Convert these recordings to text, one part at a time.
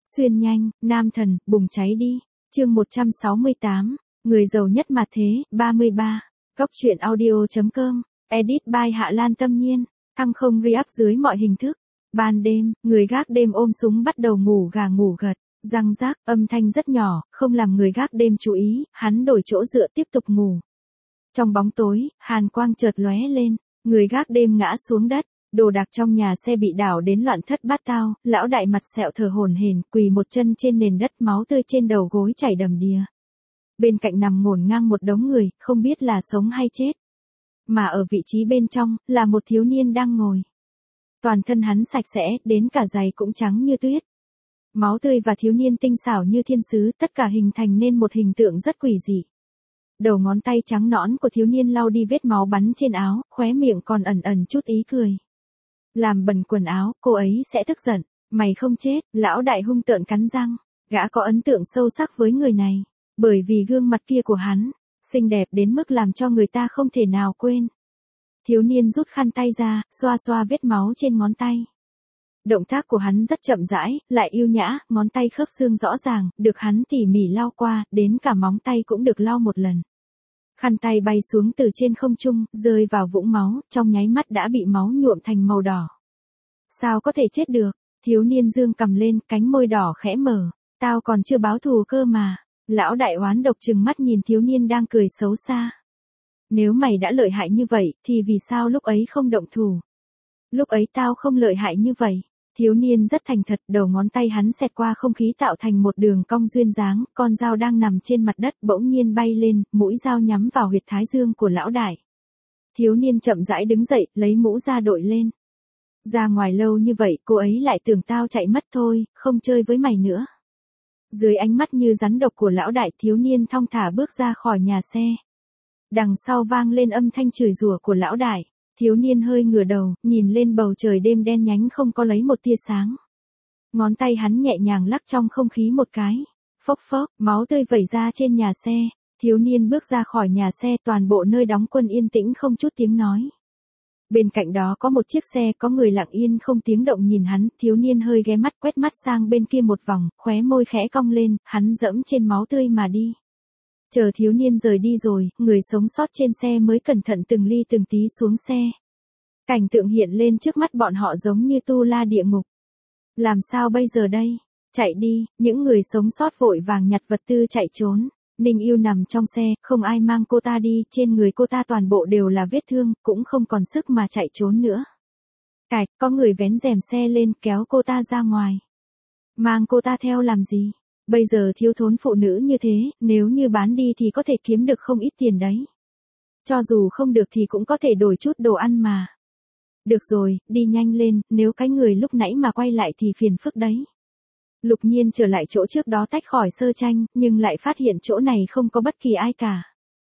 Xuyên nhanh, nam thần, bùng cháy đi. Chương 168, người giàu nhất mà thế, 33. Góc truyện audio.com, edit by Hạ Lan Tâm Nhiên, thăng không re-up dưới mọi hình thức. Ban đêm, người gác đêm ôm súng bắt đầu ngủ gà ngủ gật, răng rác, âm thanh rất nhỏ, không làm người gác đêm chú ý, hắn đổi chỗ dựa tiếp tục ngủ. Trong bóng tối, hàn quang chợt lóe lên, người gác đêm ngã xuống đất, đồ đạc trong nhà xe bị đảo đến loạn thất bát tao, lão đại mặt sẹo thở hổn hển, quỳ một chân trên nền đất, máu tươi trên đầu gối chảy đầm đìa. Bên cạnh nằm ngổn ngang một đống người, không biết là sống hay chết. Mà ở vị trí bên trong, là một thiếu niên đang ngồi. Toàn thân hắn sạch sẽ, đến cả giày cũng trắng như tuyết. Máu tươi và thiếu niên tinh xảo như thiên sứ, tất cả hình thành nên một hình tượng rất quỷ dị. Đầu ngón tay trắng nõn của thiếu niên lau đi vết máu bắn trên áo, khóe miệng còn ẩn ẩn chút ý cười. Làm bẩn quần áo, cô ấy sẽ tức giận. Mày không chết, lão đại hung tợn cắn răng. Gã có ấn tượng sâu sắc với người này. Bởi vì gương mặt kia của hắn, xinh đẹp đến mức làm cho người ta không thể nào quên. Thiếu niên rút khăn tay ra, xoa xoa vết máu trên ngón tay. Động tác của hắn rất chậm rãi, lại yêu nhã, ngón tay khớp xương rõ ràng, được hắn tỉ mỉ lau qua, đến cả móng tay cũng được lau một lần. Khăn tay bay xuống từ trên không trung, rơi vào vũng máu, trong nháy mắt đã bị máu nhuộm thành màu đỏ. Sao có thể chết được? Thiếu niên dương cầm lên, cánh môi đỏ khẽ mở. Tao còn chưa báo thù cơ mà. Lão đại oán độc trừng mắt nhìn thiếu niên đang cười xấu xa. Nếu mày đã lợi hại như vậy, thì vì sao lúc ấy không động thủ? Lúc ấy tao không lợi hại như vậy. Thiếu niên rất thành thật, đầu ngón tay hắn xẹt qua không khí tạo thành một đường cong duyên dáng, con dao đang nằm trên mặt đất bỗng nhiên bay lên, mũi dao nhắm vào huyệt thái dương của lão đại. Thiếu niên chậm rãi đứng dậy, lấy mũ ra đội lên. Ra ngoài lâu như vậy, cô ấy lại tưởng tao chạy mất thôi, không chơi với mày nữa. Dưới ánh mắt như rắn độc của lão đại, thiếu niên thong thả bước ra khỏi nhà xe. Đằng sau vang lên âm thanh chửi rủa của lão đại. Thiếu niên hơi ngửa đầu, nhìn lên bầu trời đêm đen nhánh không có lấy một tia sáng. Ngón tay hắn nhẹ nhàng lắc trong không khí một cái. Phốc phốc, máu tươi vẩy ra trên nhà xe. Thiếu niên bước ra khỏi nhà xe, toàn bộ nơi đóng quân yên tĩnh không chút tiếng nói. Bên cạnh đó có một chiếc xe, có người lặng yên không tiếng động nhìn hắn, thiếu niên hơi ghé mắt quét mắt sang bên kia một vòng, khóe môi khẽ cong lên, hắn dẫm trên máu tươi mà đi. Chờ thiếu niên rời đi rồi, người sống sót trên xe mới cẩn thận từng ly từng tí xuống xe. Cảnh tượng hiện lên trước mắt bọn họ giống như tu la địa ngục. Làm sao bây giờ đây? Chạy đi, những người sống sót vội vàng nhặt vật tư chạy trốn. Ninh Yêu nằm trong xe, không ai mang cô ta đi, trên người cô ta toàn bộ đều là vết thương, cũng không còn sức mà chạy trốn nữa. Cạch, có người vén rèm xe lên kéo cô ta ra ngoài. Mang cô ta theo làm gì? Bây giờ thiếu thốn phụ nữ như thế, nếu như bán đi thì có thể kiếm được không ít tiền đấy. Cho dù không được thì cũng có thể đổi chút đồ ăn mà. Được rồi, đi nhanh lên, nếu cái người lúc nãy mà quay lại thì phiền phức đấy. Lục Nhiên trở lại chỗ trước đó tách khỏi Sơ Tranh, nhưng lại phát hiện chỗ này không có bất kỳ ai cả.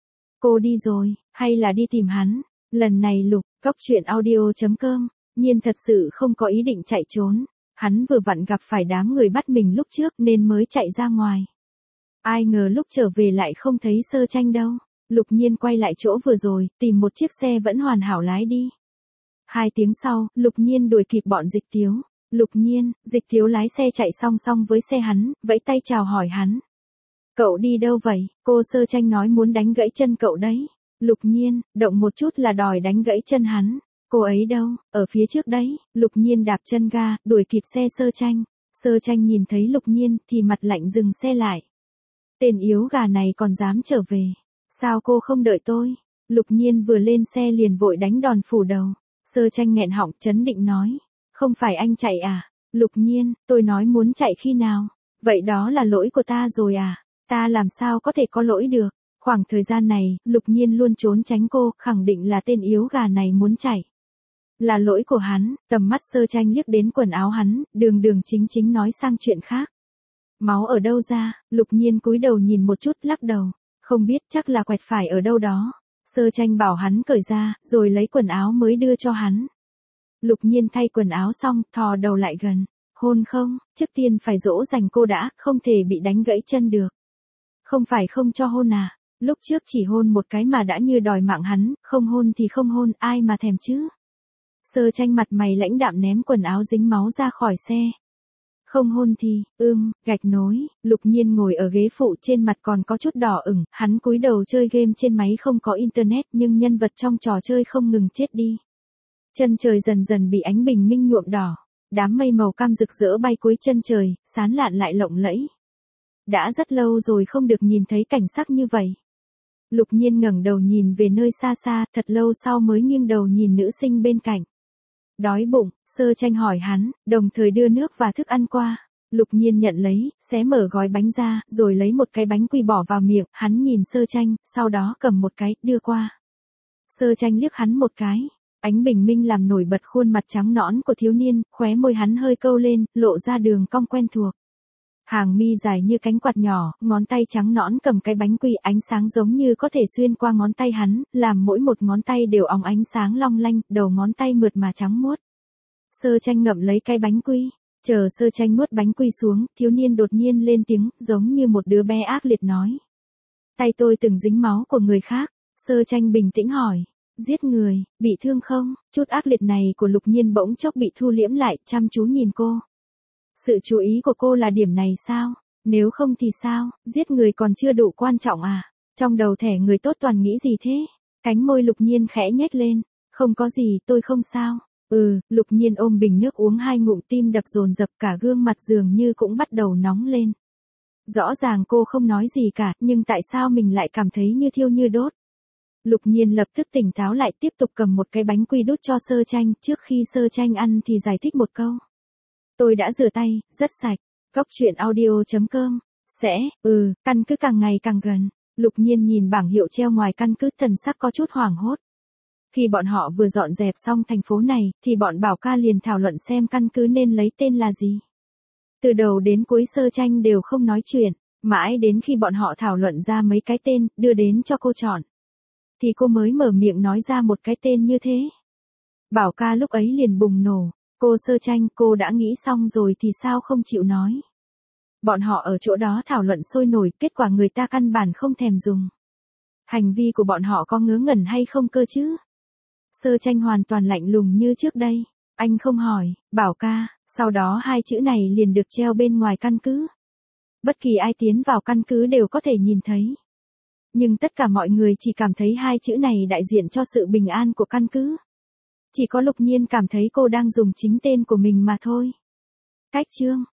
Cô đi rồi, hay là đi tìm hắn? Lần này Góc truyện audio.com, Nhiên thật sự không có ý định chạy trốn. Hắn vừa vặn gặp phải đám người bắt mình lúc trước nên mới chạy ra ngoài. Ai ngờ lúc trở về lại không thấy Sơ Tranh đâu. Lục Nhiên quay lại chỗ vừa rồi, tìm một chiếc xe vẫn hoàn hảo lái đi. 2 tiếng sau, Lục Nhiên đuổi kịp bọn Dịch Tiếu. Lục Nhiên, Dịch Tiếu lái xe chạy song song với xe hắn, vẫy tay chào hỏi hắn. Cậu đi đâu vậy? Cô Sơ Tranh nói muốn đánh gãy chân cậu đấy. Lục Nhiên, động một chút là đòi đánh gãy chân hắn. Cô ấy đâu? Ở phía trước đấy. Lục Nhiên đạp chân ga, đuổi kịp xe Sơ Tranh. Sơ Tranh nhìn thấy Lục Nhiên thì mặt lạnh dừng xe lại. Tên yếu gà này còn dám trở về. Sao cô không đợi tôi? Lục Nhiên vừa lên xe liền vội đánh đòn phủ đầu. Sơ Tranh nghẹn họng chấn định nói. Không phải anh chạy à? Lục Nhiên, tôi nói muốn chạy khi nào? Vậy đó là lỗi của ta rồi à? Ta làm sao có thể có lỗi được? Khoảng thời gian này, Lục Nhiên luôn trốn tránh cô, khẳng định là tên yếu gà này muốn chạy. Là lỗi của hắn, tầm mắt Sơ Tranh liếc đến quần áo hắn, đường đường chính chính nói sang chuyện khác. Máu ở đâu ra? Lục Nhiên cúi đầu nhìn một chút lắc đầu. Không biết, chắc là quẹt phải ở đâu đó. Sơ Tranh bảo hắn cởi ra, rồi lấy quần áo mới đưa cho hắn. Lục Nhiên thay quần áo xong, thò đầu lại gần. Hôn không? Trước tiên phải dỗ dành cô đã, không thể bị đánh gãy chân được. Không phải không cho hôn à? Lúc trước chỉ hôn một cái mà đã như đòi mạng hắn, không hôn thì không hôn, ai mà thèm chứ? Sơ Tranh mặt mày lãnh đạm ném quần áo dính máu ra khỏi xe. Không hôn thì, gạch nối, Lục Nhiên ngồi ở ghế phụ trên mặt còn có chút đỏ ửng, hắn cúi đầu chơi game trên máy không có internet nhưng nhân vật trong trò chơi không ngừng chết đi. Chân trời dần dần bị ánh bình minh nhuộm đỏ, đám mây màu cam rực rỡ bay cuối chân trời, sán lạn lại lộng lẫy. Đã rất lâu rồi không được nhìn thấy cảnh sắc như vậy. Lục Nhiên ngẩng đầu nhìn về nơi xa xa, thật lâu sau mới nghiêng đầu nhìn nữ sinh bên cạnh. Đói bụng, Sơ Tranh hỏi hắn, đồng thời đưa nước và thức ăn qua. Lục Nhiên nhận lấy, xé mở gói bánh ra, rồi lấy một cái bánh quy bỏ vào miệng, hắn nhìn Sơ Tranh, sau đó cầm một cái, đưa qua. Sơ Tranh liếc hắn một cái. Ánh bình minh làm nổi bật khuôn mặt trắng nõn của thiếu niên, khóe môi hắn hơi câu lên, lộ ra đường cong quen thuộc. Hàng mi dài như cánh quạt nhỏ, ngón tay trắng nõn cầm cái bánh quy, ánh sáng giống như có thể xuyên qua ngón tay hắn, làm mỗi một ngón tay đều óng ánh sáng long lanh, đầu ngón tay mượt mà trắng muốt. Sơ Tranh ngậm lấy cái bánh quy, chờ Sơ Tranh nuốt bánh quy xuống, thiếu niên đột nhiên lên tiếng, giống như một đứa bé ác liệt nói. Tay tôi từng dính máu của người khác. Sơ Tranh bình tĩnh hỏi. Giết người, bị thương không? Chút ác liệt này của Lục Nhiên bỗng chốc bị thu liễm lại, chăm chú nhìn cô. Sự chú ý của cô là điểm này sao? Nếu không thì sao? Giết người còn chưa đủ quan trọng à? Trong đầu thẻ người tốt toàn nghĩ gì thế? Cánh môi Lục Nhiên khẽ nhếch lên. Không có gì, tôi không sao. Lục Nhiên ôm bình nước uống 2 ngụm, tim đập dồn dập, cả gương mặt dường như cũng bắt đầu nóng lên. Rõ ràng cô không nói gì cả, nhưng tại sao mình lại cảm thấy như thiêu như đốt? Lục Nhiên lập tức tỉnh táo lại, tiếp tục cầm một cái bánh quy đút cho Sơ Tranh, trước khi Sơ Tranh ăn thì giải thích một câu. Tôi đã rửa tay, rất sạch. Góc truyện audio.com. Căn cứ càng ngày càng gần. Lục Nhiên nhìn bảng hiệu treo ngoài căn cứ, thần sắc có chút hoảng hốt. Khi bọn họ vừa dọn dẹp xong thành phố này, thì bọn Bảo Ca liền thảo luận xem căn cứ nên lấy tên là gì. Từ đầu đến cuối Sơ Tranh đều không nói chuyện, mãi đến khi bọn họ thảo luận ra mấy cái tên, đưa đến cho cô chọn. Thì cô mới mở miệng nói ra một cái tên như thế. Bảo Ca lúc ấy liền bùng nổ. Cô Sơ Tranh, cô đã nghĩ xong rồi thì sao không chịu nói? Bọn họ ở chỗ đó thảo luận sôi nổi, kết quả người ta căn bản không thèm dùng. Hành vi của bọn họ có ngớ ngẩn hay không cơ chứ? Sơ Tranh hoàn toàn lạnh lùng như trước đây. Anh không hỏi, Bảo Ca, sau đó 2 chữ này liền được treo bên ngoài căn cứ. Bất kỳ ai tiến vào căn cứ đều có thể nhìn thấy. Nhưng tất cả mọi người chỉ cảm thấy 2 chữ này đại diện cho sự bình an của căn cứ. Chỉ có Lục Nhiên cảm thấy cô đang dùng chính tên của mình mà thôi. Cách chương